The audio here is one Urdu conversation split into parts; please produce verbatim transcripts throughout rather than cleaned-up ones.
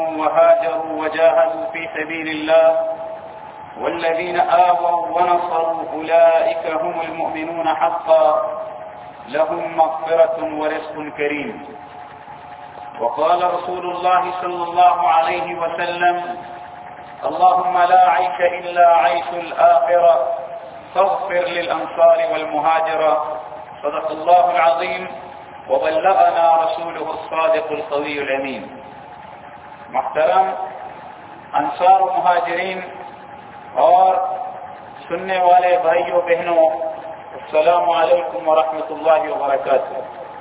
وهاجروا وجاهدوا في سبيل الله والذين آووا ونصروا أولئك هم المؤمنون حقا لهم مغفرة ورزق كريم. وقال رسول الله صلى الله عليه وسلم: اللهم لا عيش إلا عيش الآخرة فاغفر للأنصار والمهاجرة. صدق الله العظيم وبلغنا رسوله الصادق القوي الأمين. محترم انصار و مہاجرین اور سننے والے بھائیوں بہنوں، السلام علیکم ورحمۃ اللہ وبرکاتہ.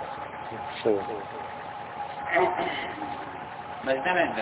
مجدے میں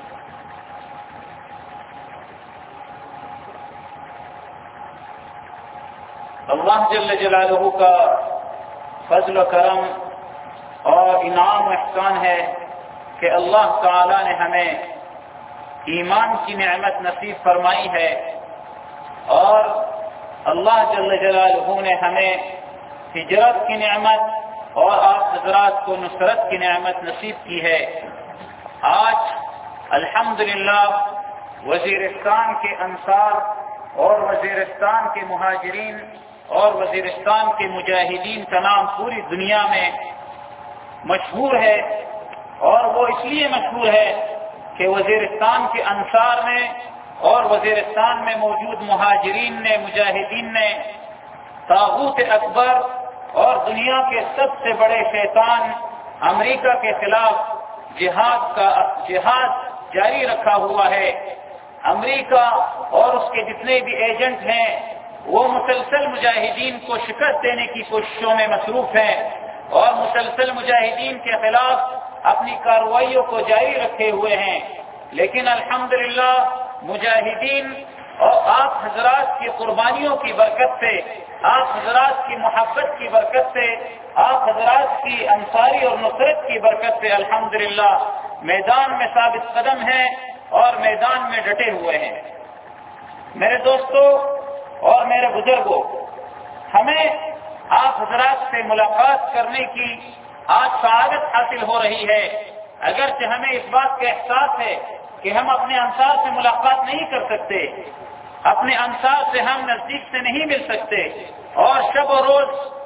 اللہ جل جلالہ کا فضل و کرم اور انعام و احسان ہے کہ اللہ تعالی نے ہمیں ایمان کی نعمت نصیب فرمائی ہے اور اللہ جل جلالہ نے ہمیں ہجرت کی نعمت اور آپ حضرات کو نصرت کی نعمت نصیب کی ہے. آج الحمدللہ وزیرستان کے انصار اور وزیرستان کے مہاجرین اور وزیرستان کے مجاہدین کا نام پوری دنیا میں مشہور ہے، اور وہ اس لیے مشہور ہے کہ وزیرستان کے انصار نے اور وزیرستان میں موجود مہاجرین نے مجاہدین نے طاغوت اکبر اور دنیا کے سب سے بڑے شیطان امریکہ کے خلاف جہاد کا جہاد جاری رکھا ہوا ہے. امریکہ اور اس کے جتنے بھی ایجنٹ ہیں وہ مسلسل مجاہدین کو شکست دینے کی کوششوں میں مصروف ہیں اور مسلسل مجاہدین کے خلاف اپنی کارروائیوں کو جاری رکھے ہوئے ہیں. لیکن الحمدللہ مجاہدین اور آپ حضرات کی قربانیوں کی برکت سے، آپ حضرات کی محبت کی برکت سے، آپ حضرات کی انصاری اور نصرت کی برکت سے الحمدللہ میدان میں ثابت قدم ہیں اور میدان میں ڈٹے ہوئے ہیں. میرے دوستو اور میرے بزرگوں، ہمیں آپ حضرات سے ملاقات کرنے کی آج سعادت حاصل ہو رہی ہے، اگرچہ ہمیں اس بات کا احساس ہے کہ ہم اپنے انصار سے ملاقات نہیں کر سکتے، اپنے انصار سے ہم نزدیک سے نہیں مل سکتے، اور شب و روز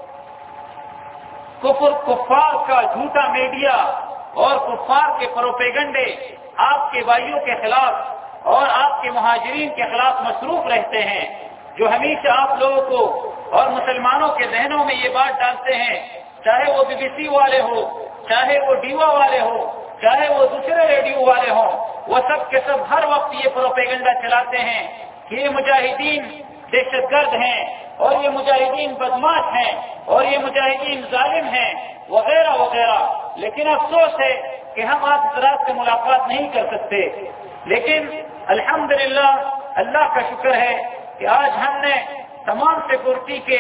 کفر کفار کا جھوٹا میڈیا اور کفار کے پروپیگنڈے آپ کے بھائیوں کے خلاف اور آپ کے مہاجرین کے خلاف مصروف رہتے ہیں، جو ہمیشہ آپ لوگوں کو اور مسلمانوں کے ذہنوں میں یہ بات ڈالتے ہیں، چاہے وہ بی بی سی والے ہو، چاہے وہ ڈیوا والے ہو، چاہے وہ دوسرے ریڈیو والے ہوں، وہ سب کے سب ہر وقت یہ پروپیگنڈا چلاتے ہیں کہ یہ مجاہدین دہشت گرد ہیں اور یہ مجاہدین بدماش ہیں اور یہ مجاہدین ظالم ہیں وغیرہ وغیرہ. لیکن افسوس ہے کہ ہم آپ حضرات سے ملاقات نہیں کر سکتے. لیکن الحمدللہ اللہ کا شکر ہے کہ آج ہم نے تمام سیکورٹی کے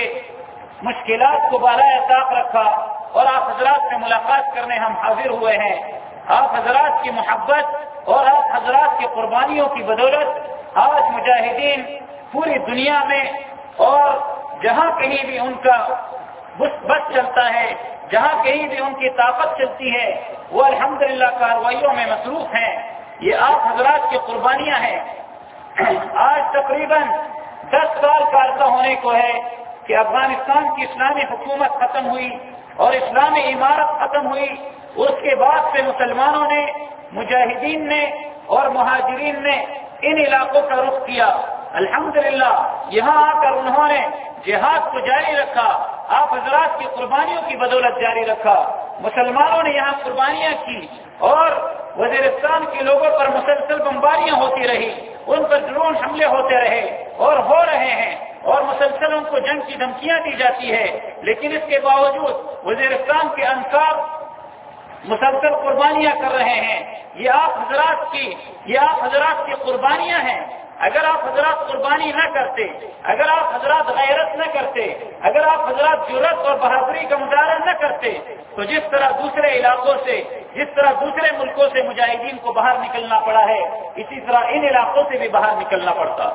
مشکلات کو بالائے طاق رکھا اور آپ حضرات سے ملاقات کرنے ہم حاضر ہوئے ہیں. آپ حضرات کی محبت اور آپ حضرات کی قربانیوں کی بدولت آج مجاہدین پوری دنیا میں اور جہاں کہیں بھی ان کا بس چلتا ہے، جہاں کہیں بھی ان کی طاقت چلتی ہے، وہ الحمدللہ کارروائیوں میں مصروف ہیں. یہ آپ حضرات کی قربانیاں ہیں. آج تقریباً دس سال کا عرصہ ہونے کو ہے کہ افغانستان کی اسلامی حکومت ختم ہوئی اور اسلامی عمارت ختم ہوئی. اس کے بعد سے مسلمانوں نے، مجاہدین نے اور مہاجرین نے ان علاقوں کا رخ کیا. الحمدللہ یہاں آ کر انہوں نے جہاد کو جاری رکھا، آپ حضرات کی قربانیوں کی بدولت جاری رکھا. مسلمانوں نے یہاں قربانیاں کی اور وزیرستان کے لوگوں پر مسلسل بمباریاں ہوتی رہی، ان پر ڈرون حملے ہوتے رہے اور ہو رہے ہیں اور مسلسل ان کو جنگ کی دھمکیاں دی جاتی ہے. لیکن اس کے باوجود وزیرستان کے انصار مسلسل قربانیاں کر رہے ہیں. یہ آپ حضرات کی یہ آپ حضرات کی قربانیاں ہیں. اگر آپ حضرات قربانی نہ کرتے، اگر آپ حضرات غیرت نہ کرتے، اگر آپ حضرات جرأت اور بہادری کا مظاہرہ نہ کرتے، تو جس طرح دوسرے علاقوں سے، جس طرح دوسرے ملکوں سے مجاہدین کو باہر نکلنا پڑا ہے، اسی طرح ان علاقوں سے بھی باہر نکلنا پڑتا.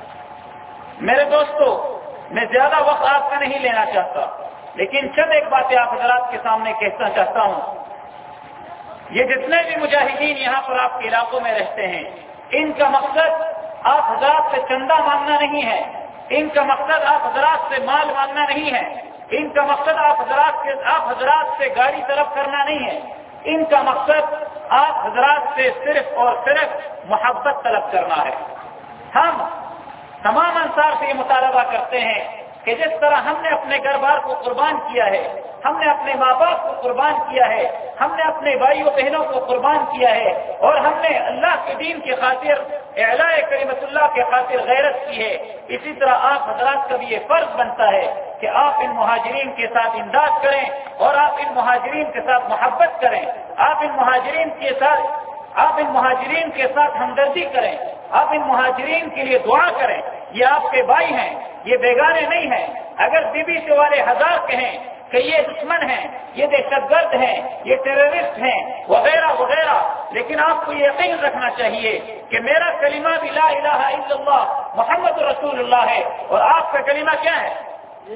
میرے دوستو، میں زیادہ وقت آپ کا نہیں لینا چاہتا، لیکن چند ایک باتیں آپ حضرات کے سامنے کہنا چاہتا ہوں. یہ جتنے بھی مجاہدین یہاں پر آپ کے علاقوں میں رہتے ہیں، ان کا مقصد آپ حضرات سے چندہ مانگنا نہیں ہے، ان کا مقصد آپ حضرات سے مال مانگنا نہیں ہے، ان کا مقصد آپ حضرات کے آپ حضرات سے گاڑی طلب کرنا نہیں ہے، ان کا مقصد آپ حضرات سے صرف اور صرف محبت طلب کرنا ہے۔ ہم تمام انصار سے یہ مطالبہ کرتے ہیں کہ جس طرح ہم نے اپنے گھر بار کو قربان کیا ہے، ہم نے اپنے ماں باپ کو قربان کیا ہے، ہم نے اپنے بھائیوں بہنوں کو قربان کیا ہے، اور ہم نے اللہ کے دین کی خاطر اعلاء کلمت اللہ کے خاطر غیرت کی ہے، اسی طرح آپ حضرات کا بھی یہ فرض بنتا ہے کہ آپ ان مہاجرین کے ساتھ امداد کریں اور آپ ان مہاجرین کے ساتھ محبت کریں، آپ ان مہاجرین کے ساتھ آپ ان مہاجرین کے ساتھ ہمدردی کریں، آپ ان مہاجرین کے لیے دعا کریں۔ یہ آپ کے بھائی ہیں، یہ بیگانے نہیں ہیں۔ اگر بی بی سی والے ہزار کہیں کہ یہ دشمن ہیں، یہ دہشت گرد ہیں، یہ ٹیررسٹ ہیں وغیرہ وغیرہ، لیکن آپ کو یہ یقین رکھنا چاہیے کہ میرا کلمہ بھی لا الہ الا اللہ محمد رسول اللہ ہے، اور آپ کا کلمہ کیا ہے؟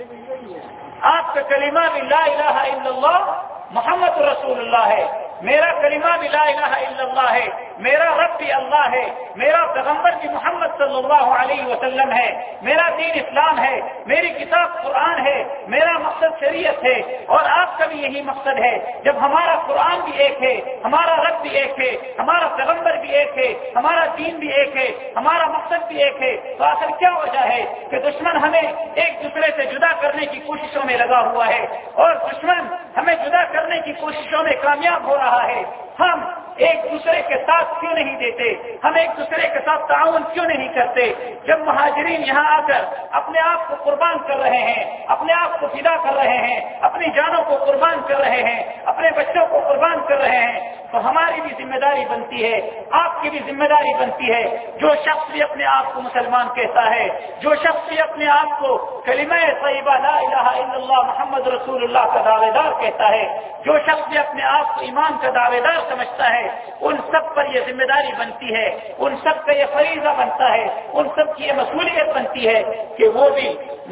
آپ کا کلمہ بھی لا الہ الا اللہ محمد رسول اللہ ہے، میرا کلمہ بھی لا الہ الا اللہ ہے، میرا رب بھی اللہ ہے، میرا پیغمبر بھی محمد صلی اللہ علیہ وسلم ہے، میرا دین اسلام ہے، میری کتاب قرآن ہے، میرا مقصد شریعت ہے، اور آپ کا بھی یہی مقصد ہے۔ جب ہمارا قرآن بھی ایک ہے، ہمارا رب بھی ایک ہے، ہمارا پیغمبر بھی ایک ہے، ہمارا دین بھی ایک ہے، ہمارا مقصد بھی ایک ہے، تو آخر کیا وجہ ہے کہ دشمن ہمیں ایک دوسرے سے جدا کرنے کی کوششوں میں لگا ہوا ہے، اور دشمن ہمیں جدا کرنے کی کوششوں میں کامیاب ہو رہا ہے؟ ہم ایک دوسرے کے ساتھ کیوں نہیں دیتے؟ ہم ایک دوسرے کے ساتھ تعاون کیوں نہیں کرتے؟ جب مہاجرین یہاں آ کر اپنے آپ کو قربان کر رہے ہیں، اپنے آپ کو فدا کر رہے ہیں، اپنی جانوں کو قربان کر رہے ہیں، اپنے بچوں کو قربان کر رہے ہیں، تو ہماری بھی ذمہ داری بنتی ہے، آپ کی بھی ذمہ داری بنتی ہے۔ جو شخص بھی اپنے آپ کو مسلمان کہتا ہے، جو شخص بھی اپنے آپ کو کلمہ طیبہ لا الہ الا اللہ محمد رسول اللہ کا دعوے دار کہتا ہے، جو شخص بھی اپنے آپ کو ایمان کا دعوے دار سمجھتا ہے، ان سب پر یہ ذمہ داری بنتی ہے، ان سب کا یہ فریضہ بنتا ہے، ان سب کی یہ مسئولیت بنتی ہے کہ وہ بھی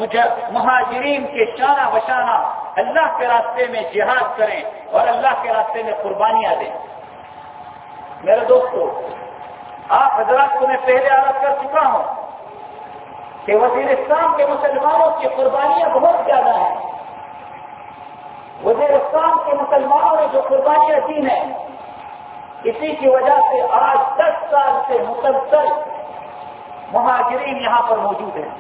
مہاجرین کے شانہ بشانہ اللہ کے راستے میں جہاد کریں اور اللہ کے راستے میں قربانیاں دیں۔ میرے دوستو، آپ حضرات کو میں پہلے عرض کر چکا ہوں کہ وزیرستان کے مسلمانوں کی قربانیاں بہت زیادہ ہیں۔ وزیرستان کے مسلمانوں نے جو قربانیاں دی ہیں، اسی کی وجہ سے آج دس سال سے مسلسل مہاجرین یہاں پر موجود ہیں۔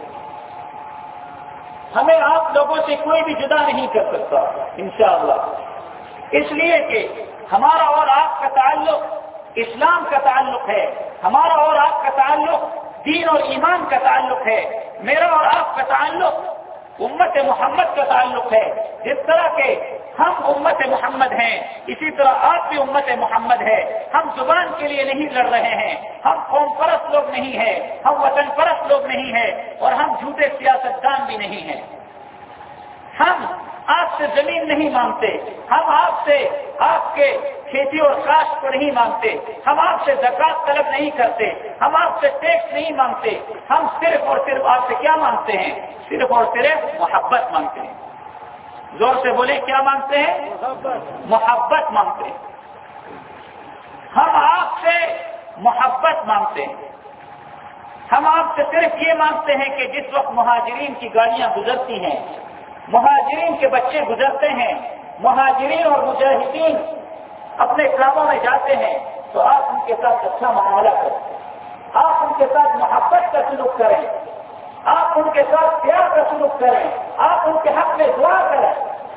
ہمیں آپ لوگوں سے کوئی بھی جدا نہیں کر سکتا انشاءاللہ، اس لیے کہ ہمارا اور آپ کا تعلق اسلام کا تعلق ہے، ہمارا اور آپ کا تعلق دین اور ایمان کا تعلق ہے، میرا اور آپ کا تعلق امت محمد کا تعلق ہے۔ جس طرح کہ ہم امت محمد ہیں، اسی طرح آپ بھی امت محمد ہے۔ ہم زبان کے لیے نہیں لڑ رہے ہیں، ہم قوم پرست لوگ نہیں ہیں، ہم وطن پرست لوگ نہیں ہیں، اور ہم جھوٹے سیاستدان بھی نہیں ہیں۔ ہم آپ سے زمین نہیں مانگتے، ہم آپ سے آپ کے کھیتی اور کاشت کو نہیں مانگتے، ہم آپ سے زکوٰۃ طلب نہیں کرتے، ہم آپ سے ٹیکس نہیں مانگتے، ہم صرف اور صرف آپ سے کیا مانگتے ہیں؟ صرف اور صرف محبت مانگتے ہیں۔ زور سے بولے، کیا مانگتے ہیں؟ محبت مانگتے ہیں۔ ہم آپ سے محبت مانگتے ہیں، ہم آپ سے صرف یہ مانگتے ہیں کہ جس وقت مہاجرین کی گاڑیاں گزرتی ہیں، مہاجرین کے بچے گزرتے ہیں، مہاجرین اور مجاہدین اپنے کاموں میں جاتے ہیں، تو آپ ان کے ساتھ اچھا معاملہ کریں، آپ ان کے ساتھ محبت کا سلوک کریں، آپ ان کے ساتھ پیار کا سلوک کریں، آپ ان کے حق میں دعا کریں۔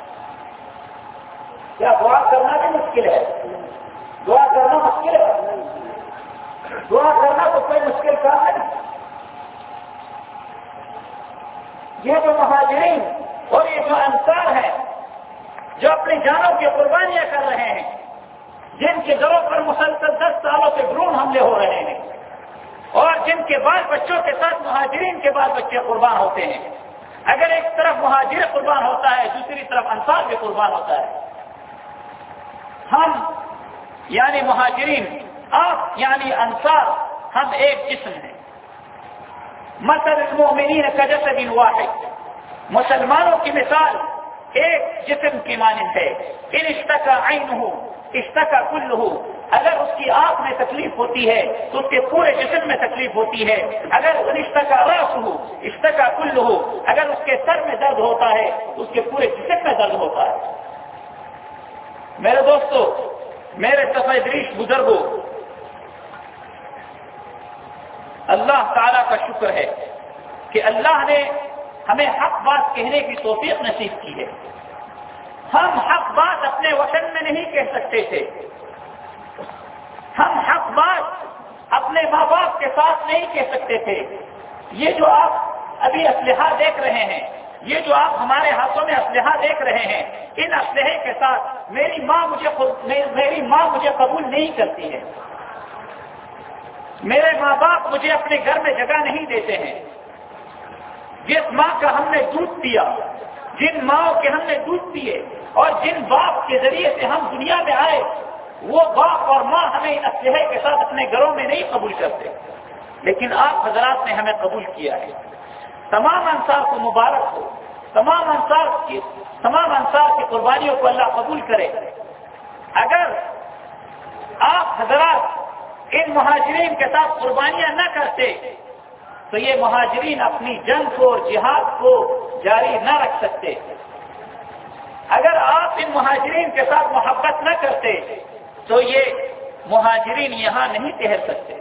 کیا دعا کرنا بھی مشکل ہے؟ دعا کرنا مشکل ہے؟ دعا کرنا تو کوئی مشکل کام نہیں۔ یہ جو مہاجرین اور یہ جو انصار ہیں، جو اپنی جانوں کی قربانیاں کر رہے ہیں، جن کے گھروں پر مسلسل دس سالوں سے ڈرون حملے ہو رہے ہیں، اور جن کے بال بچوں کے ساتھ مہاجرین کے بال بچے قربان ہوتے ہیں، اگر ایک طرف مہاجر قربان ہوتا ہے، دوسری طرف انصار بھی قربان ہوتا ہے۔ ہم یعنی مہاجرین، آپ یعنی انصار، ہم ایک جسم ہیں۔ مثل المؤمنین کجسد واحد، مسلمانوں کی مثال ایک جسم کی مانند ہے. ان اشتکا عینہ اشتکا کلہ، اگر اس کی آنکھ میں تکلیف ہوتی ہے تو اس کے پورے جسم میں تکلیف ہوتی ہے. اگر اشتکا راسہ اشتکا کلہ، اگر اس کے سر میں درد ہوتا ہے تو اس کے پورے جسم میں درد ہوتا ہے. میرے دوستو، میرے سفید ریش بزرگوں، اللہ تعالیٰ کا شکر ہے کہ اللہ نے ہمیں حق بات کہنے کی توفیق نصیب کی ہے. ہم حق بات اپنے وطن میں نہیں کہہ سکتے تھے، ہم حق بات اپنے ماں باپ کے ساتھ نہیں کہہ سکتے تھے. یہ جو آپ ابھی اسلحہ دیکھ رہے ہیں، یہ جو آپ ہمارے ہاتھوں میں اسلحہ دیکھ رہے ہیں، ان اسلحے کے ساتھ میری ماں مجھے میری ماں مجھے قبول نہیں کرتی ہے. میرے ماں باپ مجھے اپنے گھر میں جگہ نہیں دیتے ہیں. جس ماں کا ہم نے دودھ پیا، جن ماں کے ہم نے دودھ پیے اور جن باپ کے ذریعے سے ہم دنیا میں آئے، وہ باپ اور ماں ہمیں ان اسلحے کے ساتھ اپنے گھروں میں نہیں قبول کرتے، لیکن آپ حضرات نے ہمیں قبول کیا ہے. تمام انصار کو مبارک ہو، تمام انصار کی تمام انصار کی قربانیوں کو اللہ قبول کرے. اگر آپ حضرات ان مہاجرین کے ساتھ قربانیاں نہ کرتے تو یہ مہاجرین اپنی جنگ کو اور جہاد کو جاری نہ رکھ سکتے. اگر آپ ان مہاجرین کے ساتھ محبت نہ کرتے تو یہ مہاجرین یہاں نہیں ٹھہر سکتے.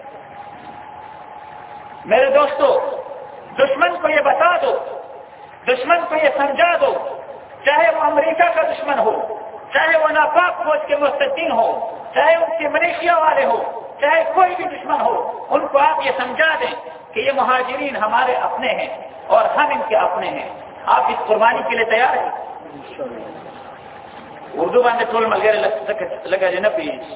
میرے دوستو، دشمن کو یہ بتا دو، دشمن کو یہ سمجھا دو، چاہے وہ امریکہ کا دشمن ہو، چاہے وہ ناپاک فوج کے مرتدین ہو، چاہے ان کے ملیشیا والے ہو، چاہے کوئی بھی دشمن ہو، ان کو آپ یہ سمجھا دیں کہ یہ مہاجرین ہمارے اپنے ہیں اور ہم ان کے اپنے ہیں. آپ اس قربانی کے لیے تیار ہیں؟ اردو باندې ټول ملګری لکه جنه پیږي.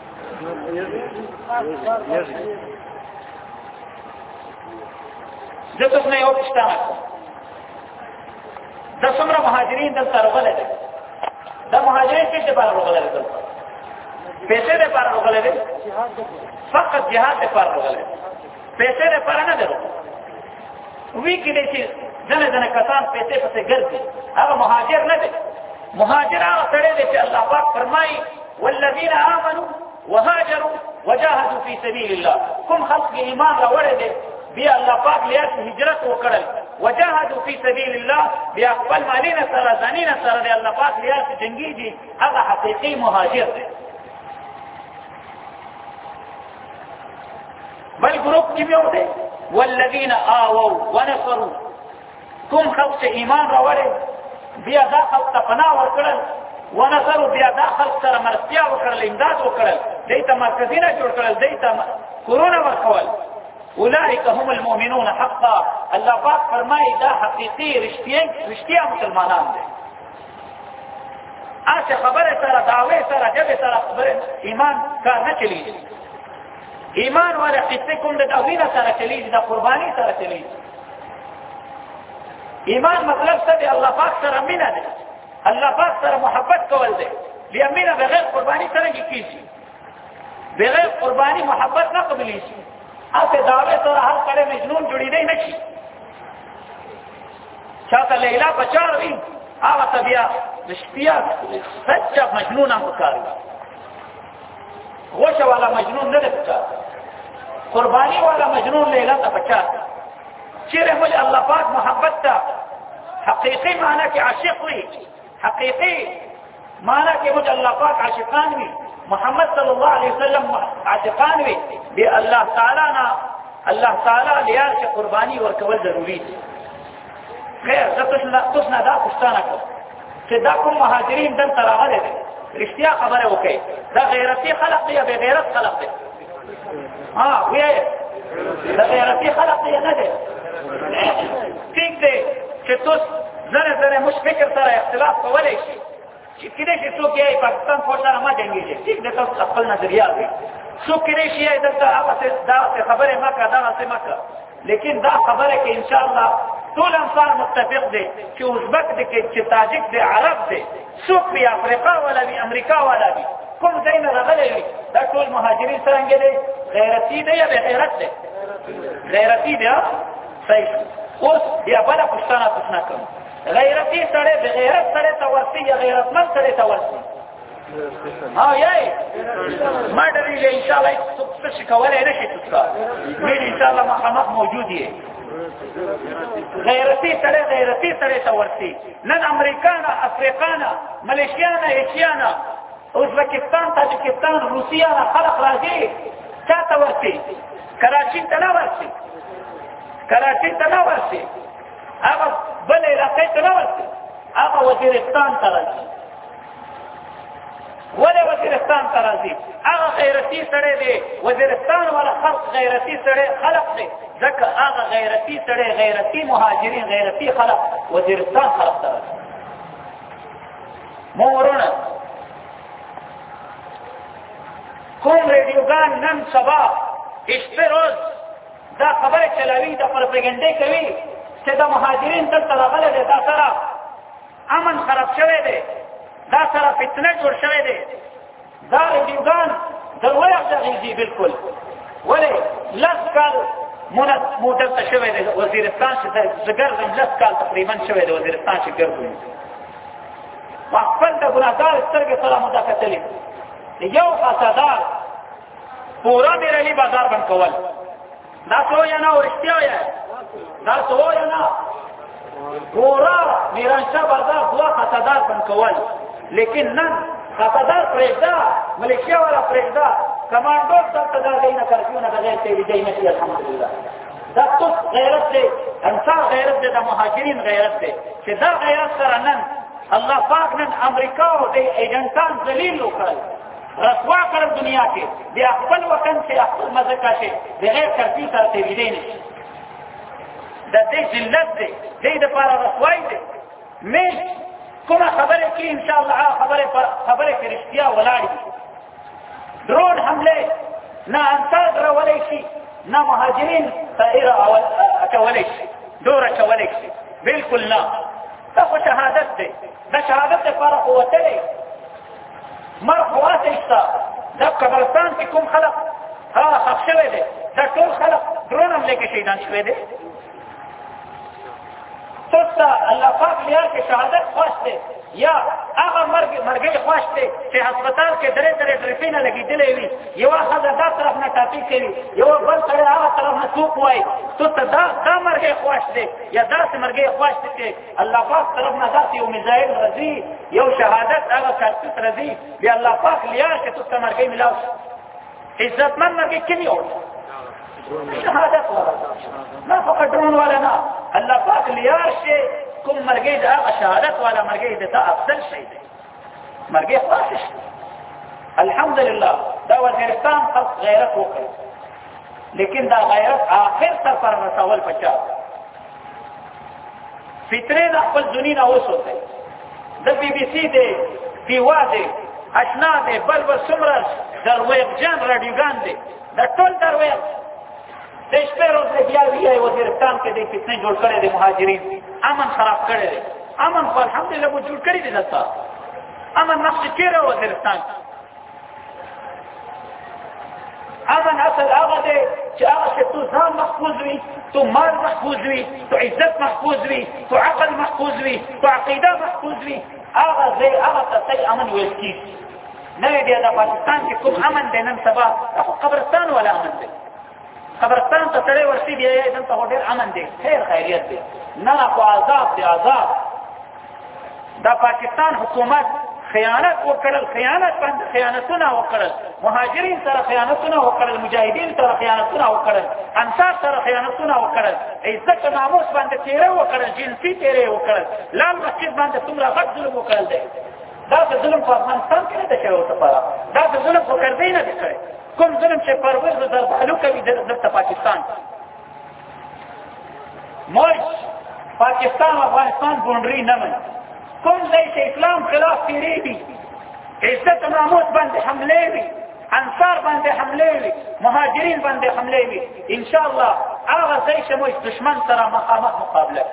زه تاسو نه یو پوښتنه کوم. دا څومره مهاجرین دلته راغلي دي؟ دا مهاجرین څه لپاره راغلي دي؟ پیسې لپاره راغلي دي؟ فقط جهاد لپاره راغلي دي، پیسې لپاره نه دي. وی کېدای شي ځنه ځنه کسان پیسې پسې ګرځي، هغه مهاجر نه دي. مهاجر هغه سړی دی چې الله پاک فرمایي والذین آمنوا وهاجروا وجاهدوا فی سبیل الله. کوم خلق کې ایمان راوړی دی، بیا الله پاک لیات هجرت وکړل، وجاهدوا فی سبیل الله، بیا خپل مالینه سره ځانینه سره دی الله پاک لیات جنگي دي، هغه حقیقي مهاجر دی. بل گروپ کې یو دی والذین آووا ونصروا. کوم خلق چې ایمان راوړی بیا دا خلق ته پناه ورکړل، ونصروا بیا دا خلق سره مرستیا وکړل، امداد وکړل، دوی ته مرکزونه جوړ کړل، دوی ته کورونه ورکول. اولئک هم المؤمنون حقا. الله پاک فرمایي دا حقیقي رښتیا مسلمانان دي. آسه خبره سره دعوی سره جبه سره خبره ایمان کار نه چلیږي. ایمان والا قصه کوم د دعوی سره چلیږي، د قربانی سره چلیږي. ایمان مطلب څه دی؟ الله پاک سره مینه ده، الله پاک سره محبت کول دی. بیا مینه بغیر قربانی سره کیږي، بغیر قربانی محبت نه قبلیږي. اسه دعوی سره هر کله مجنون جوړیدای نه شي. چاته لیلا بچار وي هغه ته بیا رښتیا سچا مجنون هم کار غوشه والا مجنون نه ده، قربانی والا مجنون لیلا ته بچار چیرې مجھے اللہ پاک محبت تا حقیقی معنی کے عاشق ہوئی، حقیقی معنی کے مجھے اللہ پاک عاشقان ہوئی، محمد صلی اللہ علیہ وسلم عاشقان ہوئی، بے اللہ تعالیٰ نا اللہ تعالیٰ لیار سے قربانی اور قبل ضروری تھی. خیر تس نہ دا پښتانه کو چې دا کوم مهاجرین دلته راغلي دي، رښتیا خبره وکړي، دا غیرتی خلق دی یا بے غیرت خلق دی؟ ها وی دا غیرتی خلق دی نه دی؟ ٹھیک دی چې تاسو زره زره مش فکر سره اختلاف کولای شي چې کله چې څوک یې پاکستان فوج سره ما جنگیږي، ٹھیک دی، تاسو خپل نظریه وي. څوک کله شي دلته هغه دا خبره مکه دا څه مکه، لیکن دا خبره کې ان شاء الله ټول انصار متفق دي چې ازبک دي چې تاجک دي عرب دي، څوک بیا افریقا ولا بي امریکا ولا بي کوم ځای نه راغلي وي، دا ټول مهاجرین څنګه دي؟ غیرتی دي یا بے غیرت دي؟ غیرتی دي. صحیح. اوس بیا بل پښتنه پښتنه کوم غیرتی سڑے بغیرت سڑے تورسی یا غیرت مند سڑے تورسی ہاں یہی میں ڈری لے انشاءاللہ سب شکول ہے نشی تس کا میری انشاءاللہ مخامخ موجود ہے غیرتی سڑے غیرتی سڑے تورسی نن امریکانا افریقانا ملیشیانا ایشیانا ازبکستان تاجکستان روسیانا خلق راجی چا تورسی کراچی تناورسی کراچی تناورسی آغا بل علاقے تناورسی آغا وزیرستان تراجی ولی وزیرستان ترازی آغا غیرتی سڑے دے وزیرستان والا خلق غیرتی سڑے خلق دے ذکر آغا غیرتی سڑے غیرتی مہاجرین غیرتی خلق وزیرستان خلق ترازی مورنا کوم ریڈیوگان نن سبا اشتے روز دا خبر چلاوی دا پروپیگنڈے کوي کہ دا مہاجرین تل تلغل دے دا سرا امن خراب شوے دے دا سرا فتنہ جوڑ شوے دے دا ریڈیوگان درویق جاگیزی بالکل ولی لس کال مودلتا شوے دے وزیرستان سے زگردم لس کال تقریبا شوے دے وزیرستان سے گردم وقفل دا گناہدار استرگی صلاح مدہ کتلی یو خاصادار پورا میرے لی بازار بن کول دا سو یا نا اور اشتیا یا دا سو یا نا پورا میرانشا بازار دعا خاصادار بن کول لیکن نن خاصادار پریشدہ ملیشیا والا پریشدہ کمانڈو سر تدا گئی نہ کرفیو نہ غیر سے وجائی نشی الحمدللہ دا تس غیرت دے انسان غیرت دے دا مہاجرین غیرت دے کہ دا غیرت سر نن اللہ پاک نن امریکہ دے ایجنٹان ذلیل لوکل رسوا کر دنیا کے بے اقبل وطن سے اقبل مذکہ سے بغیر کرتی کرتے ویدے نے دا دے ذلت دے دے دا پارا رسوائی دے میں کما خبریں کی انشاءاللہ خبریں پر خبریں کی رشتیا ولاڑی ڈرون حملے نہ انصار رولیشی نہ مہاجرین طائرہ اچولیشی دور اچولیشی بالکل نہ تب شہادت دے دا شہادت دے پارا قوت دے مرخوات اشتا دا قبرستان کی کم خلق ہاں خف شوے دے دا طول خلق ڈرون حملے کے شہیدان شوے دے توستا اللہ پاک لیار کے شہادت خواست دے یا آغا مرگ مرگے خواست دے کہ ہسپتال کے درے درے ڈریفینہ لگی دلے ہوئی یہ واقعہ دا طرف نہ ٹاپی کری یہ وہ بل سڑے آغا طرف نہ سوک ہوئی تو تا دا, دا مرگے خواست دے یا دا سے مرگے خواست دے کہ اللہ پاک طرف نہ دا سی میزائل رضی یو شہادت آغا کارتوس رضی بے اللہ پاک لیار کے تو تا مرگے ملاو عزت من مرگے کنی ہوتا شہادت والا نہ فقط ڈرون والا نہ اللہ پاک لیار سے کم مرگے دا شہادت والا مرگے دا افضل شہید ہے مرگے خواہش الحمدللہ دا وزیرستان خلق غیرت ہو گئی لیکن دا غیرت آخر سر پر رسول بچا فتنے دا اقبل زنین اوس ہوتے دا بی بی سی دے دیوا دے اشنا دے بل بل سمرس درویق جان ریڈیوگان دے دا ٹول درویق دیشتے روز نے کیا بھی ہے وزیرستان کے دے کتنے جوڑ کرے دے مہاجرین امن خراب کرے دے امن کو الحمدللہ وہ جوڑ کری دے دیتا امن نقش کی رہے وزیرستان امن اصل آغا دے کہ آغا سے تو زان محفوظ ہوئی تو مال محفوظ ہوئی تو عزت محفوظ ہوئی تو عقل محفوظ ہوئی تو عقیدہ محفوظ ہوئی آغا دے آغا تصحیح امن ویسکی نوے دیا دا پاکستان کی کم امن دے نم سبا قبرستان والا امن دے قبرستان تا سڑے ورسی دیا ہے دن تا ہو دیر امن دے خیر خیریت دے نہ کو عذاب دے عذاب دا پاکستان حکومت خیانت وکړل خیانت باندې خیانتونه وکړل مهاجرین سره خیانتونه وکړل مجاهدین سره خیانتونه وکړل انصار سره خیانتونه وکړل عزت ناموس باندې تیرې وکړل جنسي تیرې وکړل لال مسجد باندې څومره غټ ظلم وکړل دی دا ظلم په افغانستان کې نه شوی او تپاره دا ظلم خو کړی نه دی کړی کوم ظلم چې پرویز زردالو کوي د پاکستان موج پاکستان افغانستان بونډري نه مني کون ځای چې اسلام خلاف تیریږي عزت ناموس باندې حملې وي انصار باندې حملې وي مهاجرین باندې حملې وي ان شاء الله هغه ځای چې موږ دشمن سره مخامخ مقابله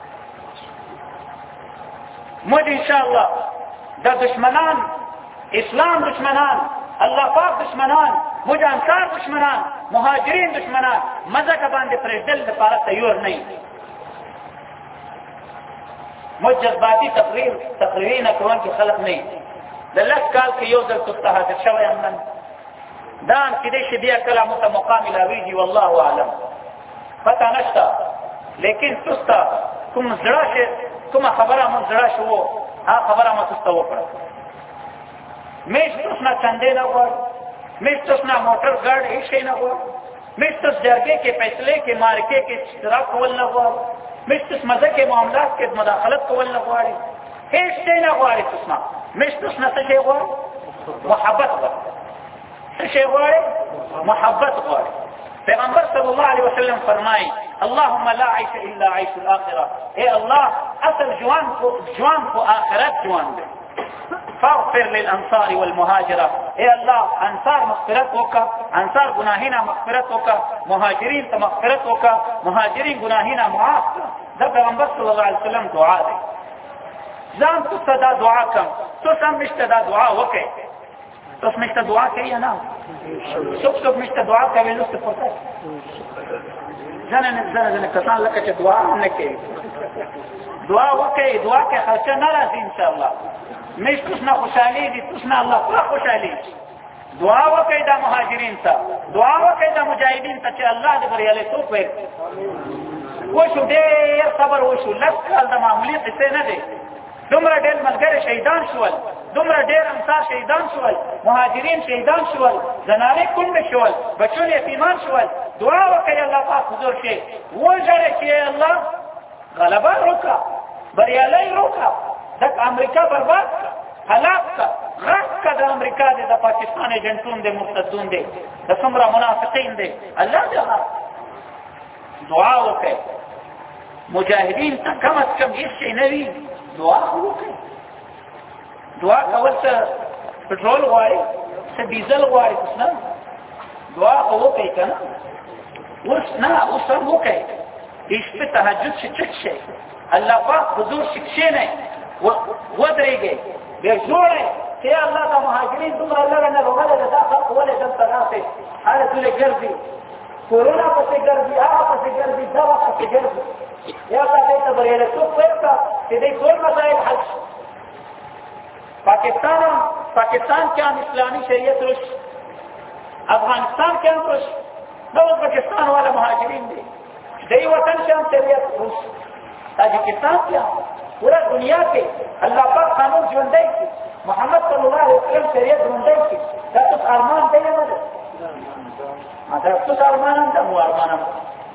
موږ ان شاء الله د دشمنان اسلام دشمنان الله پاک دشمنان موږ انصار دشمنان مهاجرین دشمنان مزه باندې پرېدل لپاره تیار نه مو جذباتي تقرير تقريرين كمان كي خلق ني دلت قال كي يوزل تفتها تشوي أمن دان كديش دي كلام مقام لاويجي والله أعلم پتہ نشتا لیکن تستا تم زڑا سے تم خبرہ من زڑا شو ہاں خبرہ من تستا وہ پڑا میش تسنا چندے نہ ہوا میش تسنا موٹر گاڑ ایشے نہ ہوا میش تس جرگے کے فیصلے کے مارکے کے اشتراک کول نہ ہوا میش تس مزہ کے معاملات کے مداخلت کول نہ ہوا ایشے نہ ہوا تسنا میش تسنا سشے ہوا محبت ہوا سشے ہوا محبت ہوا پیغمبر صلی اللہ علیہ وسلم فرمائے اللہم لا عیش الا عیش الاخرہ، اے اللہ اصل جوان کو جوان کو آخرت جوان دے. فاغفر للانصار والمہاجرہ، اے اللہ انصار مغفرت ہو کا، انصار گناہینا مغفرت ہو کا، مہاجرین تا مغفرت ہو کا، مہاجرین گناہینا معاف کا. دا پیغمبر صلی اللہ علیہ وسلم دعا دے. زان تو صدا دعا کم تو سم مشتدا دعا وکے تو اس مشتدا دعا کہی ہے نا سب سب مشتدا دعا کہی لست پتا زنن زنن زنن کسان لکا چا دعا ہم نے کہی دعا وکے دعا کے خرچہ نہ رہتی انشاءاللہ مش تسنا خوشحالی دی تسنا اللہ پورا خوشحالی دعا وکے دا مہاجرین تا دعا وکے دا مجاہدین تا چا اللہ دے بریالے تو پیر وشو دیر صبر وشو لکال دا معمولی قصے نہ دے دمرا ډېر ملګري شهیدان شول، دمرا ډېر انصار شهیدان شول، مهاجرین شهیدان شول، زنانې کونډې شول، بچون یتیمان شول. دعا وکړئ الله پاک حضور شي وژړئ چې الله غلبه وکړه بریالی وکړه دک امریکا برباد کړه هلاک کړه غرق کړه د امریکا دی د پاکستان ایجنټون دی مرتدون دی د څومره منافقین دی الله دې دعا وکړئ مجاهدین ته کم از کم هېڅ شی نه وي دعا وکړئ. دعا کول څه پټرول غواړي څه ډیزل غواړي اوس نه دعا خو وکړئ که نه اوس نه اوس هم وکړئ د شپې تهجد چې چټ شئ الله پاک حضور شي کښېنئ ودرېږئ بیا جوړئ چې الله دا مهاجرین دومره لږه نه روغله ده دا خلق ولې دلته راسئ هله دلې ګرځي کورونا پسې ګرځي هغه پسې ګرځي دغه پسې ګرځي یا الله دې ته بریالیتوب ورکړه چې دې ټول مسایل حل شي. پاکستان پاکستان کې هم اسلامي شریعت روش افغانستان کې هم روش دا پاکستان والا مهاجرین دي دې وطن کې هم شریعت روش تاجکستان کې هم پورا دنیا کې الله پاک قانون ژوندی کړي محمد صلی الله علیه وسلم شریعت ژوندی کړي دا تاسو ارمان دی نه ده دا تاسو ارمان هم ده مو ارمان هم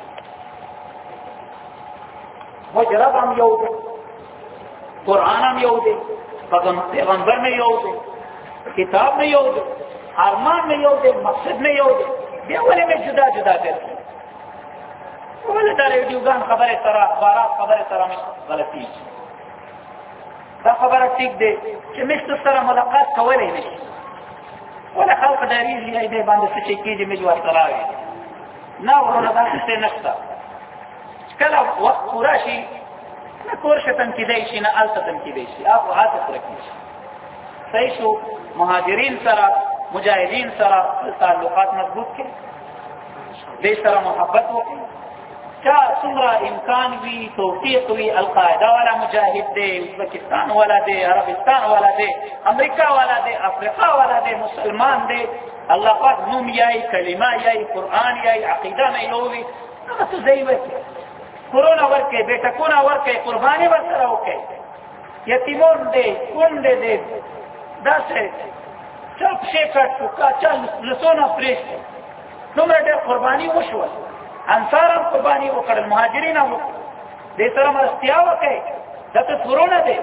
مجرب هم یو دی قرآن هم یو دی پیغمبر میں یو دے کتاب میں یو دے ارمان میں یو دے مقصد میں یو دے بیا والے میں جدا جدا کرتے والے دا ریڈیو گان خبر سرا اخبارات خبر سرا میں غلطی دا خبر ٹھیک دے کہ مشت سرا ملاقات کولے نہیں ولا خلق داریز لی دے باندې څه چې کیږي مجوار سراوي نہ ورونه دا څه نشتا کله وخت پورا شي نہ کورشتن کیدای شي نه التتن کیدای شي اپ عاطف رکھئ صحیح شو مهاجرین سره مجاهدین سره تعلقات مضبوط کړئ دې سره محبت وکړئ چا څومره امکان وي توفیق وي القاعده والا مجاهد دی ازبکستان والا دی عربستان والا دی امریکا والا دی افریقا والا دی مسلمان دی الله پاک نوم یای کلمه یای قرآن یای عقیده نه یوي هغه څه ځای وکړي کورونا ورکے بیٹا کونا ورکے قربانی ورسرا وکے یتیمون دے کونڈے دے داسے چاپ شیکٹ کا چل لسونا پریش نمرہ دے قربانی وشوا انصارا قربانی وکڑ المہاجرین دے سرم استیا وکے دت کورونا دے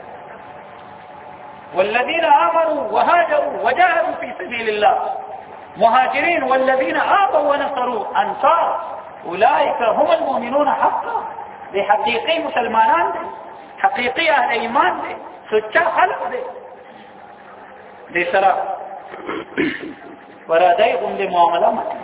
والذین آمنوا وهاجروا وجاهدوا في سبيل الله مهاجرين والذين آووا ونصروا انصار اولئک هم المؤمنون حقا دے حقیقی مسلمانان دے حقیقی اہل ایمان دے سچا خلق دے دے سرا ورادائی غند معاملہ مت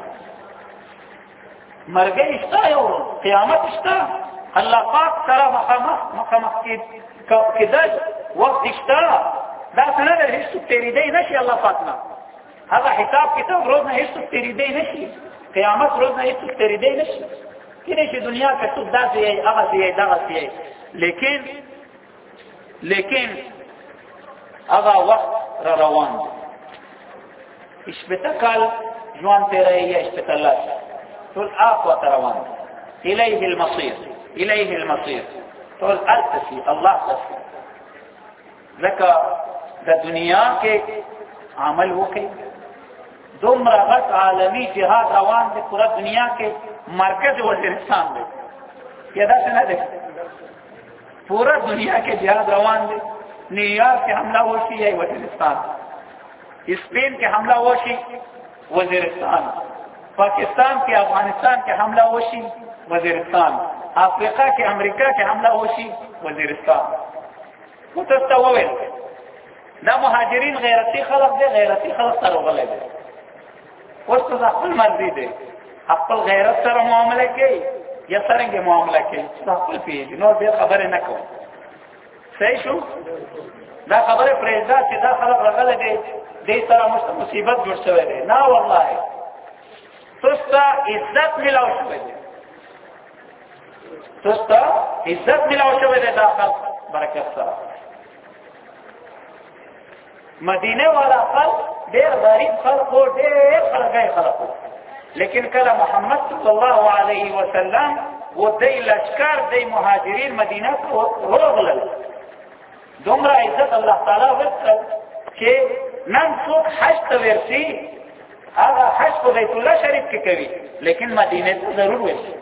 مرگے اشتا ہے اور قیامت اشتا اللہ پاک سرا مقامت مقامت کی دج وقت اشتا دا سنہ در حصو تیری دے نشی اللہ پاکنا هذا حساب کتاب روزنا حصو تیری دے نشی قیامت روز نہ اس تیری دے نشی کہ نہیں دنیا کا سب دا سی ہے اغا سی ہے دغا سی ہے لیکن لیکن اغا وقت را روان دی اشپتا کال جوان تیرے یا اشپتا اللہ تول آق وقت روان دی الیہ المصیر الیہ المصیر تول التسی اللہ تسی لکا دا دنیا کے عمل ہو کے دومرا غٹ عالمی جہاد روان دے پورا دنیا کے مرکز وزیرستان دے یہ دا سنا دے پورا دنیا کے جہاد روان دے نیو یارک کے حملہ ہوشی ہے وزیرستان اسپین کے حملہ ہوشی وزیرستان پاکستان کے افغانستان کے حملہ ہوشی وزیرستان افریقہ کے امریکہ کے حملہ ہوشی وزیرستان متستوویل دا مہاجرین غیرتی خلق دے غیرتی خلق سر اغلے دے اس تو اقل مرضی دے اقل غیرت سر معاملے کے یا سرنگ معاملے کے اقل پیجی نو دے خبر نکو صحیح شو دا خبر پریزا چی دا خلق رغلے دے دے سر مصیبت جڑ سوے دے نا واللہ ہے تستا عزت ملاو شوے دے تستا عزت ملاو شوے دے دا خلق برکت سر مدینے والا خلق دیر غریب خلق ہو دیر خلق گئے خلق ہو لیکن کلا محمد صلی اللہ علیہ وسلم وہ دی لشکر دی مہاجرین مدینہ کو روغ لل دمرا عزت اللہ تعالیٰ وقت کہ نن سوک حج تویرسی آگا حج کو بیت اللہ شریف کے کبھی لیکن مدینے تو ضرور ویسی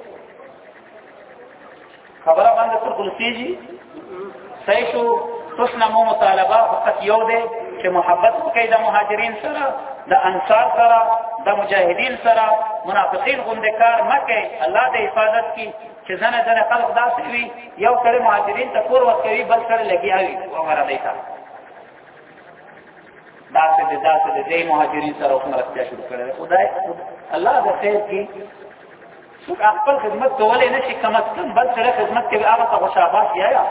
خبرہ باندھا تو کلسی جی صحیح شو تسنا مو مطالبہ فقط یو دے کہ محبت کی دا مہاجرین سرا دا انصار سرا دا مجاہدین سرا منافقین غندکار مکے اللہ دے حفاظت کی کہ زن زن خلق دا سوی یو کرے مہاجرین تکور وقت کری بل کرے لگی آئی وہ ہمارا دیتا دا سے دے دا سے دے دے مہاجرین سرا حکم رکھتا شروع کرے خدا اللہ دا خیر کی سوک اقبل خدمت دولے نشی کم از کم بل سرے خدمت کے بھی آغا تا خوشاباش یا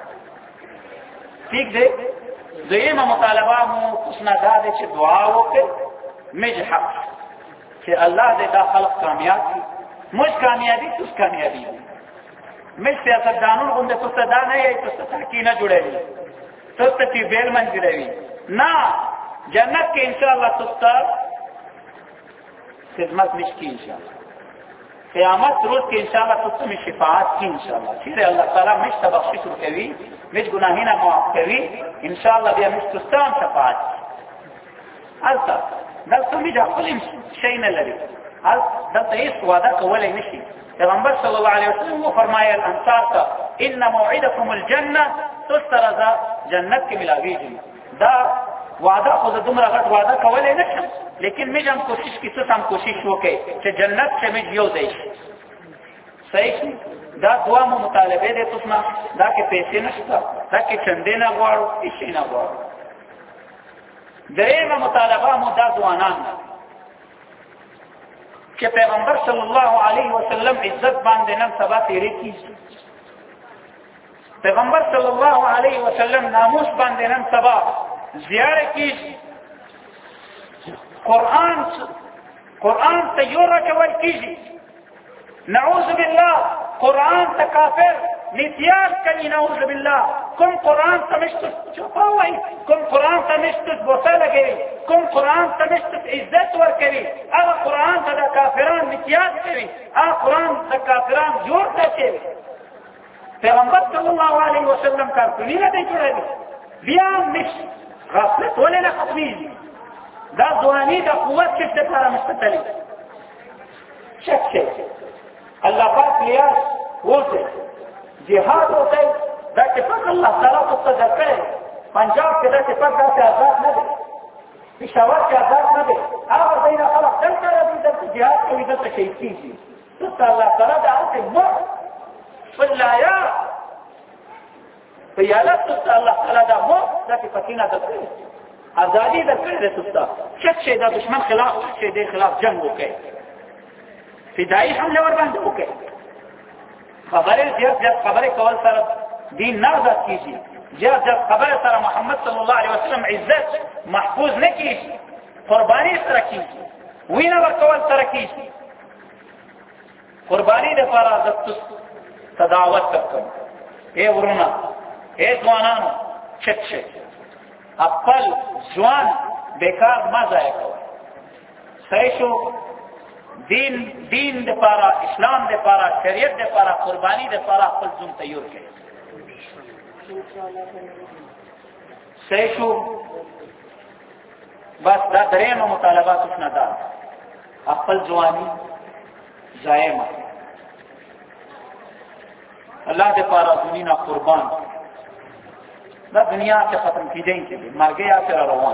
ٹھیک دے دویمہ مطالبہ مو کسنا دا دے چھے دعا ہوکے مجھ حق کہ اللہ دے دا خلق کامیاب کی مجھ کامیابی تس کامیابی مجھ سیاست دانون گندے تستا دا نہیں ہے تستا تحقی نہ جڑے بھی تستا چی بیل من جڑے بھی نا جنت کے انشاءاللہ تستا خدمت مش کی انشاءاللہ قیامت روز کے انشاءاللہ تستا میں شفاعت کی انشاءاللہ چیزے اللہ تعالیٰ مجھ تبخشی سر کبھی مجھ گناہینہ معاف کبھی انشاءاللہ بیا مجھ تستان شفاعت التا دلتا مجھ اقلیم شئی نلری دلتا اس وعدہ قولی نشی پیغمبر صلی اللہ علیہ وسلم وہ فرمایا الانصار کا ان موعدکم الجنہ تسترزا جنت کے ملاوی جی دا وعدہ خود دمرا غٹ وعدہ قولی نشی لیکن مجھ ہم کوشش کی سس ہم کوشش ہو کے کہ جنت سے مجھ یو دیش صحیح دا دعا مو مطالبے دے تسنا دا کے پیسے نشتا دا کے چندے نہ گوارو اسی نہ گوارو درے میں مطالبہ مو دا دعانان کہ پیغمبر صلی اللہ علیہ وسلم عزت باندینا سبا تیرے کی پیغمبر صلی اللہ علیہ وسلم ناموس باندینا سبا زیارہ کی قرآن قرآن تیور رکھوال کیجی نعوذ باللہ قرآن تکافر نتیاز کنی نعوذ باللہ کم قرآن تمشتت چپاوائی کم قرآن تمشتت بوسا لگے کم قرآن تمشتت عزت ور کری اگر قرآن تا کافران نتیاز کری اگر قرآن تا کافران جوڑ تا چے پیغمبر صلی اللہ علیہ وسلم کا دنیا دے جوڑے دی بیان مش غفلت ولی نخطمی دا دوانی دا قوت کس سے پارا مستطلی شک سے اللہ پاک لیا ہوتے جہاد ہوتے دا چپک اللہ تعالیٰ کو صدر کرے پنجاب کے دا چپک دا سے آزاد نہ دے پشاور کے آزاد نہ دے آور دینا خلق دل کر ابھی در جہاد کو ادھر سے شہید کی تو اللہ تعالیٰ دا آتے مر فلایا فیالت تو اللہ تعالیٰ دا مر دا کہ پکینہ در کرے آزادی در کرے سستا شک سے دا دشمن خلاف شک سے دے خلاف جنگ ہو گئے فدائی حملے ور بند ہو گئے خبریں جب جب خبریں کول سر دین نازد کیجیے جب جب خبر سر محمد صلی اللہ علیہ وسلم عزت محفوظ نہ کیجیے قربانی سر کیجیے وینا ور کول سر کیجیے قربانی دے پارا دست تداوت کم اے ورونا اے جوانانو چچے خپل ځوان بیکار ما ضایع کوئ. صحیح شو. دین دین د پاره، اسلام د پاره، شریعت د پاره، قربانی د پاره خپل ځون تیار کړئ. صحیح شو. بس دا درېیمه مطالبات نه ده خپل ځواني ضایع مه کړئ. اللہ دے پارا دنیا قربان. دا دنیا سے ختم کی جائیں کے لیے مر گیا پھر روان.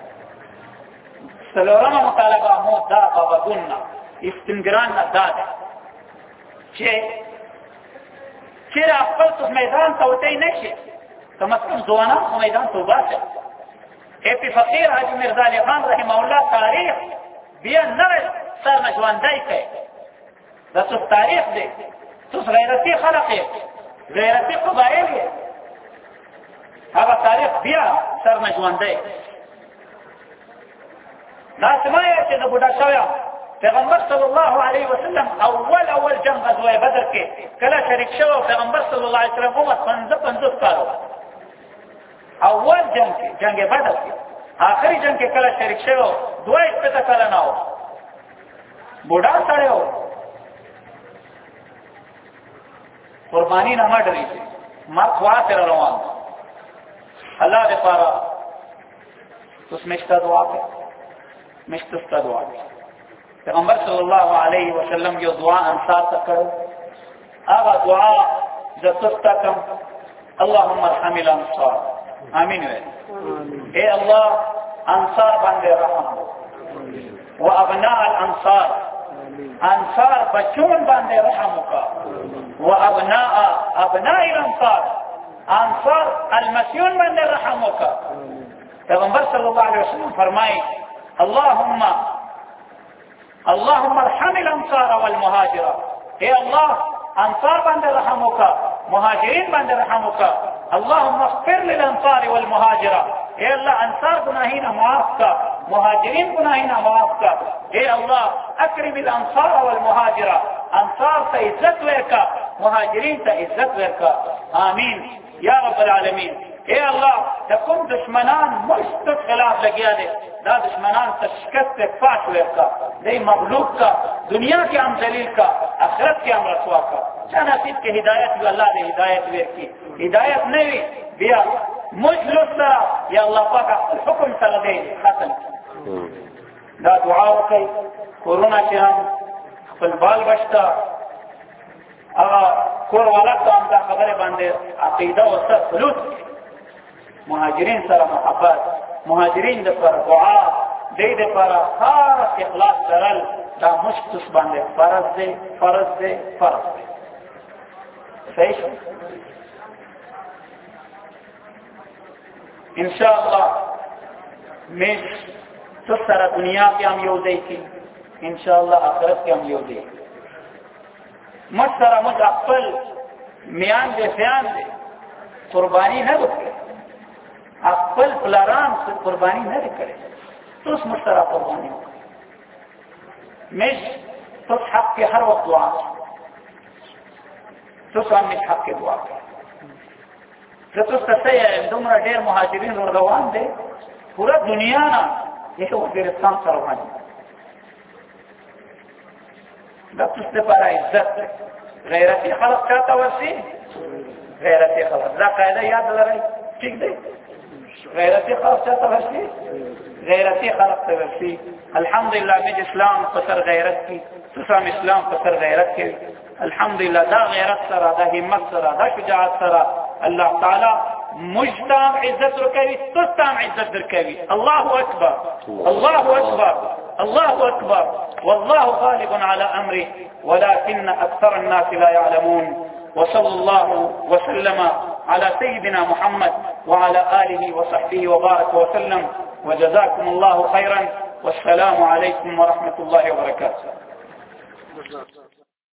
سلورم مطالبہ مو دا بابا دننا استنگران نہ دا دے چھے چھے اقبل تو میدان تا ہوتے ہی نہیں چھے کم از کم زوانا تو میدان تو بات ہے. اے پی فقیر حاجی مرزا علی خان رحمہ اللہ تاریخ بیا نوے سر نجوان دائی کہے دا سب تاریخ دے تو غیرتی خلق ہے، غیرتی قبائل ہے. هغه تاریخ بیا سر نجوانده دا سمایه چې د بوډا شوی پیغمبر صلی الله علیه وسلم اول اول جنگ غزوه بدر کې کله شریک شو. پیغمبر صلی الله علیه وسلم عمر پنځه پنځوس کالو اول جنگ کې جنگ بدر کې آخری جنگ کې کله شریک شو دوه شپږ کاله نه و. بوډا سره و قربانی نہ مٹ رہی تھی مر خواہ تیرا روان. اللہ دے پارا اس مشتہ دعا پہ مشتستہ دعا پہ پیغمبر صلی اللہ علیہ وسلم جو دعا انصار تک کرو آغا دعا جتستا کم اللہم ارحم الانصار. آمین وے. اے اللہ انصار باندے رحم و ابناء الانصار انصار بچون باندے رحم کا و ابناء ابناء الانصار انصار المسیون باندے رحم کا. پیغمبر صلی اللہ علیہ وسلم فرمائے اللہم اللہم ارحم الانصار والمہاجرہ. اے اللہ انصار باندے رحم کا مہاجرین باندے رحم کا. اللہم اغفر للانصار والمہاجرہ. اے اللہ انصار گناہین معاف کا مہاجرین گناہین معاف کا. اے اللہ اکرم الانصار والمہاجرہ انصار تا عزت ویرکا مہاجرین تا عزت ویرکا. آمین یا رب العالمین. اے اللہ تکم دشمنان مشت خلاف لگیا دے دا دشمنان تشکت پہ پاش ویرکا دے مغلوب کا دنیا کے ہم ذلیل کا آخرت کے ہم رسوا کا. چاہ نصیب کے ہدایت بھی اللہ نے ہدایت ویر کی ہدایت نہیں بیا مجلس سرا یا اللہ پاک حکم سر دے ختم دا دعاو کئی کورونا کے ہم خپل بال بچتا اگا کور والا تو ہم دا خبر باندے عقیدہ و سر سلوت مہاجرین سر محبت مہاجرین دے پر دعا دے دے پر خاص اخلاص سرل دا مشکس باندے فرض دے فرض دے فرض دے. صحیح شو. انشاءاللہ میں تو سارا دنیا کے ہم یو دے کی انشاءاللہ آخرت کے ہم یو دے مجھ سارا مجھ اقبل میان دے فیان دے قربانی نہ رکھے اقبل پلاران سے قربانی نہ رکھے تو اس مجھ سارا قربانی ہو میں تو حق کے ہر وقت دعا تو سامنے حق کے دعا کر تو سسے دمرا ڈیر مہاجرین اور روان دے پورا دنیا نا یہ افغانستان سے روانی ڈاکٹر سے پارا عزت غیرتی خلق چاہتا ورسی غیرتی خلق دا قاعدہ یاد لڑائی ٹھیک دے غیرتی خلق چاہتا ورسی غیرتی خلق سے ورسی. الحمدللہ میں اسلام پسر غیرت کی تسام اسلام پسر غیرت کی الحمدللہ دا غیرت سرا دا ہمت سرا دا شجاعت سرا اللہ تعالی مجتام عزت رکوی تستام عزت رکوی. اللہ اکبر اللہ اکبر اللہ اکبر واللہ غالب على امره ولكن اکثر الناس لا يعلمون. وصلى الله وسلم على سيدنا محمد وعلى آله وصحبه وبارك وسلم وجزاكم الله خيرا والسلام عليكم ورحمة الله وبركاته.